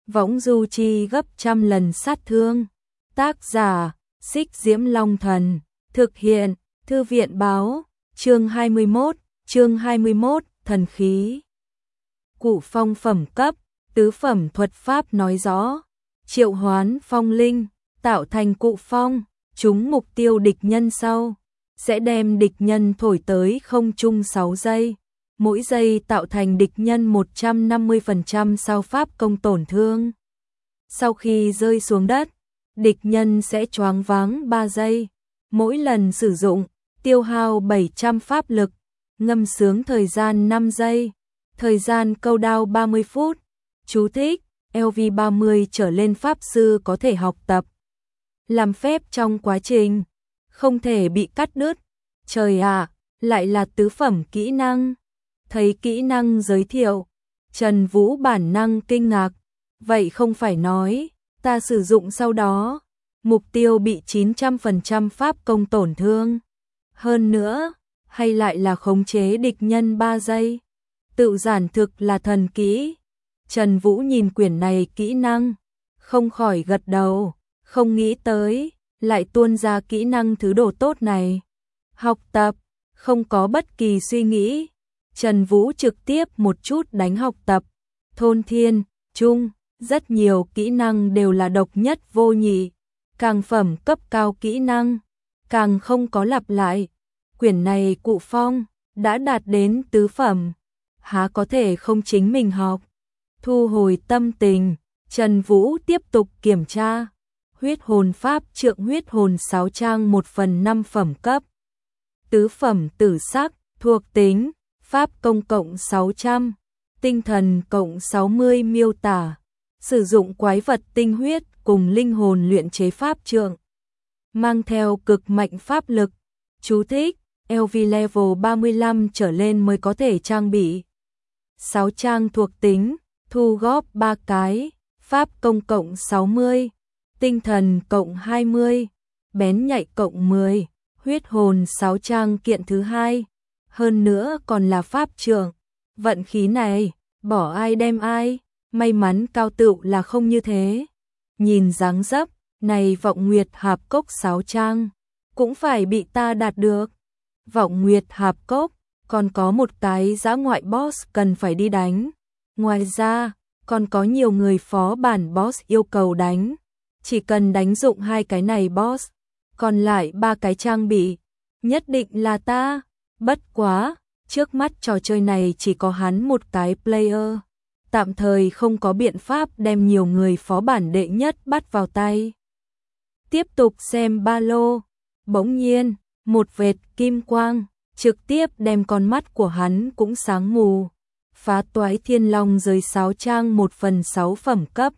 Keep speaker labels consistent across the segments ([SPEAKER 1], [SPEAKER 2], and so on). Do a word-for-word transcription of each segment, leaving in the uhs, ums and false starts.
[SPEAKER 1] võng du chi gấp trăm lần sát thương. Tác giả, Xích Diễm Long Thần, thực hiện, Thư viện báo, chương hai mươi mốt, chương hai mươi mốt, thần khí. Cụ phong phẩm cấp, tứ phẩm thuật pháp nói rõ, triệu hoán phong linh, tạo thành cụ phong, trúng mục tiêu địch nhân sau, sẽ đem địch nhân thổi tới không trung sáu giây. Mỗi giây tạo thành địch nhân một trăm năm mươi phần trăm sao pháp công tổn thương. Sau khi rơi xuống đất, địch nhân sẽ choáng váng ba giây. Mỗi lần sử dụng, tiêu hao bảy trăm pháp lực, ngâm sướng thời gian năm giây, thời gian câu đao ba mươi phút. Chú thích: lv ba mươi trở lên pháp sư có thể học tập, làm phép trong quá trình, không thể bị cắt đứt. Trời ạ, lại là tứ phẩm kỹ năng. Thấy kỹ năng giới thiệu, Trần Vũ bản năng kinh ngạc. Vậy không phải nói, ta sử dụng sau đó, mục tiêu bị chín trăm phần trăm pháp công tổn thương. Hơn nữa, hay lại là khống chế địch nhân ba giây. Tự giản thực là thần kỹ. Trần Vũ nhìn quyển này kỹ năng, không khỏi gật đầu, không nghĩ tới, lại tuôn ra kỹ năng thứ đồ tốt này. Học tập, không có bất kỳ suy nghĩ. Trần Vũ trực tiếp một chút đánh học tập. Thôn thiên, trung, rất nhiều kỹ năng đều là độc nhất vô nhị. Càng phẩm cấp cao kỹ năng, càng không có lặp lại. Quyển này cụ phong, đã đạt đến tứ phẩm. Há có thể không chính mình học. Thu hồi tâm tình, Trần Vũ tiếp tục kiểm tra. Huyết hồn pháp trượng huyết hồn sáu trang một phần năm phẩm cấp. Tứ phẩm tử sắc, thuộc tính, pháp công cộng sáu trăm, tinh thần cộng sáu mươi miêu tả. Sử dụng quái vật tinh huyết cùng linh hồn luyện chế pháp trượng. Mang theo cực mạnh pháp lực. Chú thích: lv level ba mươi lăm trở lên mới có thể trang bị. sáu trang thuộc tính, thu góp ba cái, pháp công cộng sáu mươi, tinh thần cộng hai mươi, bén nhạy cộng mười, huyết hồn sáu trang kiện thứ hai. Hơn nữa còn là pháp trượng. Vận khí này, bỏ ai đem ai, may mắn cao tựu là không như thế. Nhìn dáng dấp, này vọng nguyệt hạp cốc sáu trang, cũng phải bị ta đạt được. Vọng nguyệt hạp cốc, còn có một cái dã ngoại boss cần phải đi đánh. Ngoài ra, còn có nhiều người phó bản boss yêu cầu đánh. Chỉ cần đánh dụng hai cái này boss, còn lại ba cái trang bị, nhất định là ta. Bất quá, trước mắt trò chơi này chỉ có hắn một cái player. Tạm thời không có biện pháp đem nhiều người phó bản đệ nhất bắt vào tay. Tiếp tục xem ba lô. Bỗng nhiên, một vệt kim quang, trực tiếp đem con mắt của hắn cũng sáng mù. Phá toái thiên long giới sáu trang một phần sáu phẩm cấp.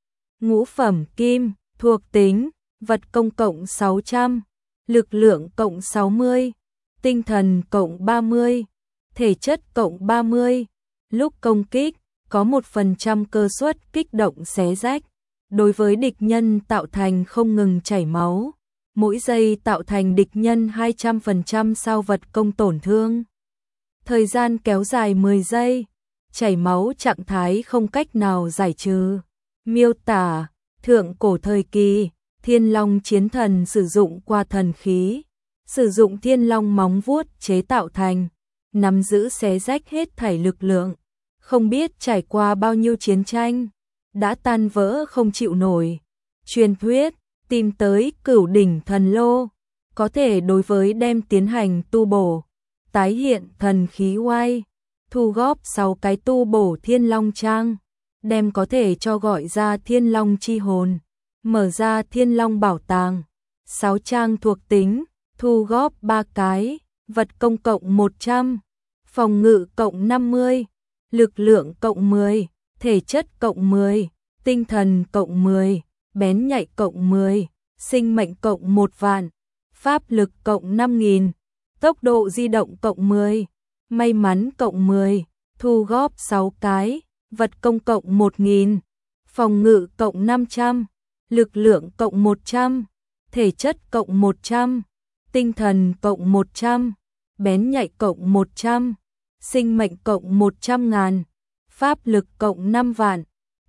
[SPEAKER 1] Ngũ phẩm kim, thuộc tính, vật công cộng sáu trăm, lực lượng cộng sáu mươi. Tinh thần cộng ba mươi, thể chất cộng ba mươi, lúc công kích, có một phần trăm cơ suất kích động xé rách, đối với địch nhân tạo thành không ngừng chảy máu, mỗi giây tạo thành địch nhân hai trăm phần trăm sao vật công tổn thương. Thời gian kéo dài mười giây, chảy máu trạng thái không cách nào giải trừ. Miêu tả, thượng cổ thời kỳ, Thiên Long chiến thần sử dụng qua thần khí. Sử dụng thiên long móng vuốt chế tạo thành, nắm giữ xé rách hết thảy lực lượng, không biết trải qua bao nhiêu chiến tranh, đã tan vỡ không chịu nổi. Truyền thuyết, tìm tới cửu đỉnh thần lô, có thể đối với đem tiến hành tu bổ, tái hiện thần khí oai, thu góp sáu cái tu bổ thiên long trang, đem có thể cho gọi ra thiên long chi hồn, mở ra thiên long bảo tàng. sáu trang thuộc tính, thu góp ba cái, vật công cộng một trăm, phòng ngự cộng năm mươi, lực lượng cộng mười, thể chất cộng mười, tinh thần cộng mười, bén nhạy cộng mười, sinh mệnh cộng một vạn, pháp lực cộng năm nghìn, tốc độ di động cộng mười, may mắn cộng mười, thu góp sáu cái, vật công cộng một nghìn, phòng ngự cộng năm trăm, lực lượng cộng một trăm, thể chất cộng một trăm. Tinh thần cộng một trăm, bén nhạy cộng một trăm, sinh mệnh cộng một trăm ngàn, pháp lực cộng năm vạn,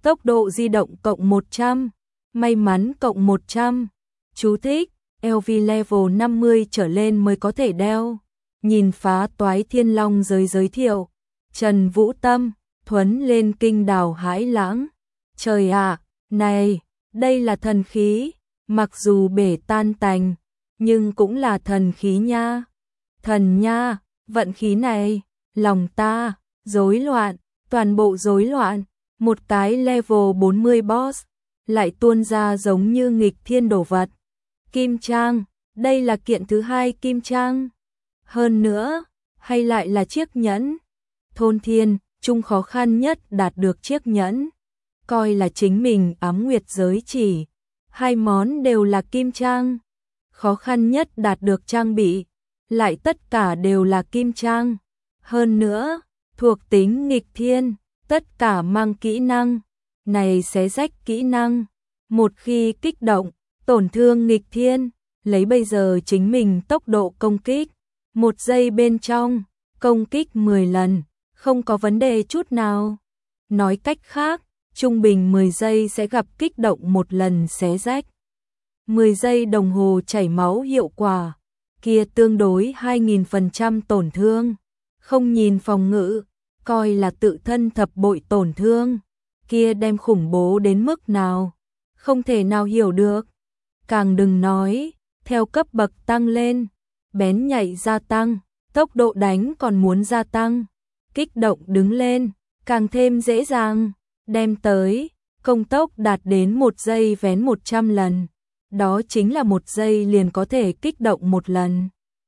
[SPEAKER 1] tốc độ di động cộng một trăm, may mắn cộng một trăm. Chú thích, lờ vê level năm mươi trở lên mới có thể đeo. Nhìn phá toái thiên long giới giới thiệu, Trần Vũ Tâm, thuấn lên kinh đào hãi lãng. Trời ạ, này, đây là thần khí, mặc dù bể tan tành, nhưng cũng là thần khí nha. Thần nha, vận khí này, lòng ta, rối loạn, toàn bộ rối loạn, một cái level bốn mươi boss, lại tuôn ra giống như nghịch thiên đồ vật. Kim trang, đây là kiện thứ hai kim trang. Hơn nữa, hay lại là chiếc nhẫn. Thôn thiên, chung khó khăn nhất đạt được chiếc nhẫn. Coi là chính mình ám nguyệt giới chỉ. Hai món đều là kim trang. Khó khăn nhất đạt được trang bị. Lại tất cả đều là kim trang. Hơn nữa, thuộc tính nghịch thiên, tất cả mang kỹ năng. Này xé rách kỹ năng. Một khi kích động, tổn thương nghịch thiên, lấy bây giờ chính mình tốc độ công kích. Một giây bên trong, công kích mười lần, không có vấn đề chút nào. Nói cách khác, trung bình mười giây sẽ gặp kích động một lần xé rách. mười giây đồng hồ chảy máu hiệu quả, kia tương đối hai nghìn phần trăm tổn thương. Không nhìn phòng ngự, coi là tự thân thập bội tổn thương, kia đem khủng bố đến mức nào, không thể nào hiểu được. Càng đừng nói, theo cấp bậc tăng lên, bén nhạy gia tăng, tốc độ đánh còn muốn gia tăng, kích động đứng lên, càng thêm dễ dàng, đem tới, công tốc đạt đến một giây vén một trăm lần, đó chính là một giây liền có thể kích động một lần.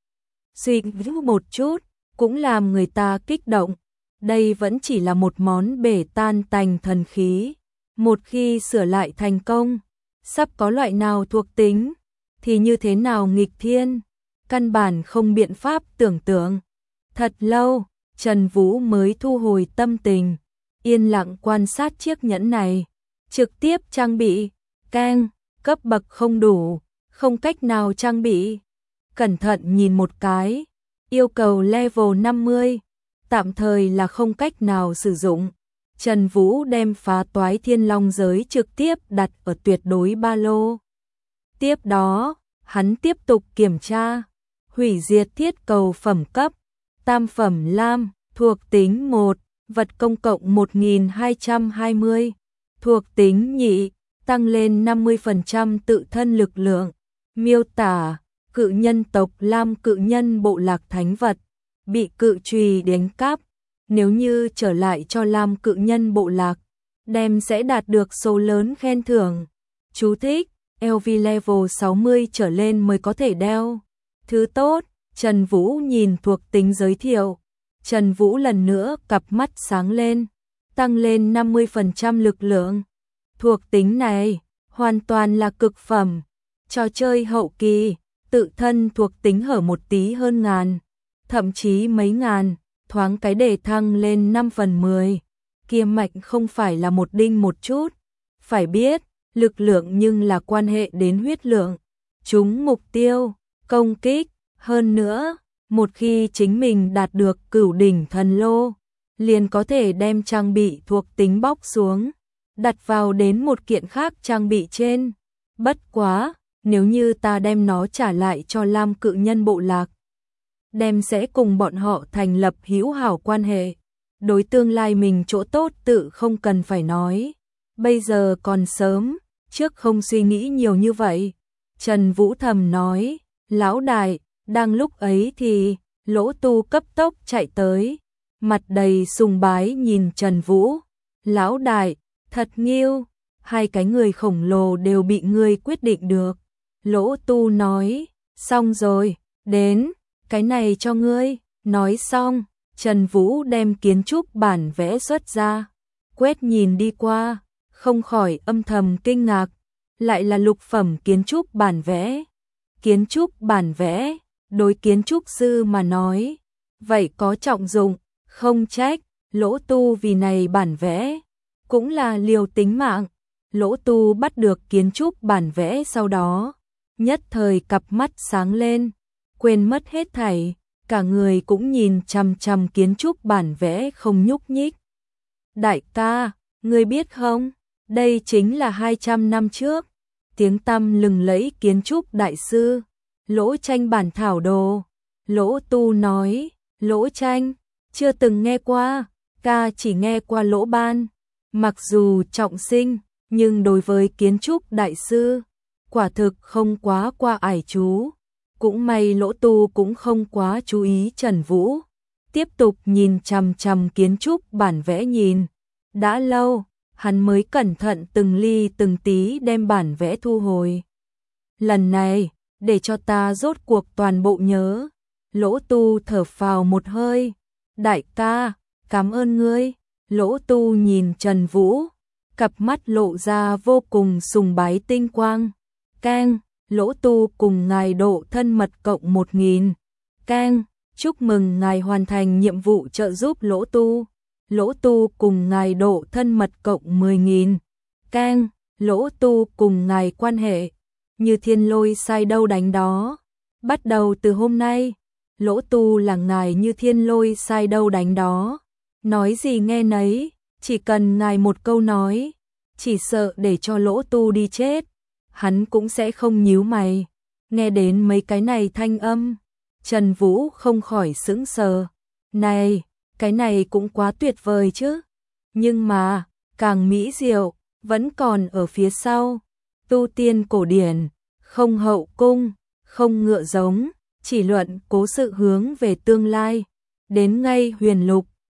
[SPEAKER 1] Suy nghĩ một chút, cũng làm người ta kích động, đây vẫn chỉ là một món bể tan tành thần khí, một khi sửa lại thành công, sắp có loại nào thuộc tính, thì như thế nào nghịch thiên, căn bản không biện pháp tưởng tượng. Thật lâu, Trần Vũ mới thu hồi tâm tình, yên lặng quan sát chiếc nhẫn này, trực tiếp trang bị, keng, cấp bậc không đủ, không cách nào trang bị. Cẩn thận nhìn một cái, yêu cầu level năm mươi, tạm thời là không cách nào sử dụng. Trần Vũ đem phá toái thiên long giới trực tiếp đặt ở tuyệt đối ba lô. Tiếp đó, hắn tiếp tục kiểm tra, hủy diệt thiết cầu phẩm cấp, tam phẩm lam, thuộc tính một, vật công cộng một nghìn hai trăm hai mươi, thuộc tính nhị, tăng lên năm mươi phần trăm tự thân lực lượng, miêu tả, cự nhân tộc lam cự nhân bộ lạc thánh vật, bị cự trùy đánh cắp, nếu như trở lại cho lam cự nhân bộ lạc, đem sẽ đạt được số lớn khen thưởng. Chú thích, lờ vê level sáu mươi trở lên mới có thể đeo. Thứ tốt, Trần Vũ nhìn thuộc tính giới thiệu. Trần Vũ lần nữa cặp mắt sáng lên, tăng lên năm mươi phần trăm lực lượng. Thuộc tính này, hoàn toàn là cực phẩm. Trò chơi hậu kỳ, tự thân thuộc tính hở một tí hơn ngàn, thậm chí mấy ngàn, thoáng cái để thăng lên năm phần mười. Kia mạnh không phải là một đinh một chút. Phải biết, lực lượng nhưng là quan hệ đến huyết lượng. Chúng mục tiêu, công kích, hơn nữa, một khi chính mình đạt được cửu đỉnh thần lô, liền có thể đem trang bị thuộc tính bóc xuống, đặt vào đến một kiện khác trang bị trên. Bất quá, nếu như ta đem nó trả lại cho lam cự nhân bộ lạc, đem sẽ cùng bọn họ thành lập hữu hảo quan hệ. Đối tương lai mình chỗ tốt tự không cần phải nói. Bây giờ còn sớm, trước không suy nghĩ nhiều như vậy. Trần Vũ thầm nói, lão đại, đang lúc ấy thì, Lỗ Tu cấp tốc chạy tới, mặt đầy sùng bái nhìn Trần Vũ. Lão đại, thật nghiêu, hai cái người khổng lồ đều bị ngươi quyết định được. Lỗ Tu nói, xong rồi, đến, cái này cho ngươi. Nói xong, Trần Vũ đem kiến trúc bản vẽ xuất ra, quét nhìn đi qua, không khỏi âm thầm kinh ngạc, lại là lục phẩm kiến trúc bản vẽ. Kiến trúc bản vẽ, đối kiến trúc sư mà nói, vậy có trọng dụng, không trách, Lỗ Tu vì này bản vẽ, cũng là liều tính mạng. Lỗ Tu bắt được kiến trúc bản vẽ sau đó, nhất thời cặp mắt sáng lên, quên mất hết thảy, cả người cũng nhìn chằm chằm kiến trúc bản vẽ không nhúc nhích. Đại ca, ngươi biết không, Đây chính là hai trăm năm trước, tiếng tăm lừng lẫy kiến trúc đại sư, Lỗ Tranh bản thảo đồ. Lỗ Tu nói, Lỗ Tranh, chưa từng nghe qua, ca chỉ nghe qua Lỗ Ban. Mặc dù trọng sinh, nhưng đối với kiến trúc đại sư, quả thực không quá qua ải chú. Cũng may Lỗ Tu cũng không quá chú ý Trần Vũ, tiếp tục nhìn chằm chằm kiến trúc bản vẽ nhìn. Đã lâu, hắn mới cẩn thận từng ly từng tí đem bản vẽ thu hồi. Lần này, để cho ta rốt cuộc toàn bộ nhớ. Lỗ Tu thở phào một hơi. Đại ca, cảm ơn ngươi. Lỗ Tu nhìn Trần Vũ, cặp mắt lộ ra vô cùng sùng bái tinh quang. Keng, Lỗ Tu cùng ngài độ thân mật cộng một nghìn. Keng, chúc mừng ngài hoàn thành nhiệm vụ trợ giúp Lỗ Tu. Lỗ Tu cùng ngài độ thân mật cộng mười nghìn. Keng, Lỗ Tu cùng ngài quan hệ như thiên lôi sai đâu đánh đó. Bắt đầu từ hôm nay, Lỗ Tu là ngài như thiên lôi sai đâu đánh đó. Nói gì nghe nấy, chỉ cần ngài một câu nói, chỉ sợ để cho Lỗ Tu đi chết, hắn cũng sẽ không nhíu mày. Nghe đến mấy cái này thanh âm, Trần Vũ không khỏi sững sờ. Này, cái này cũng quá tuyệt vời chứ. Nhưng mà, càng mỹ diệu, vẫn còn ở phía sau. Tu tiên cổ điển, không hậu cung, không ngựa giống, chỉ luận cố sự hướng về tương lai. Đến ngay huyền lục,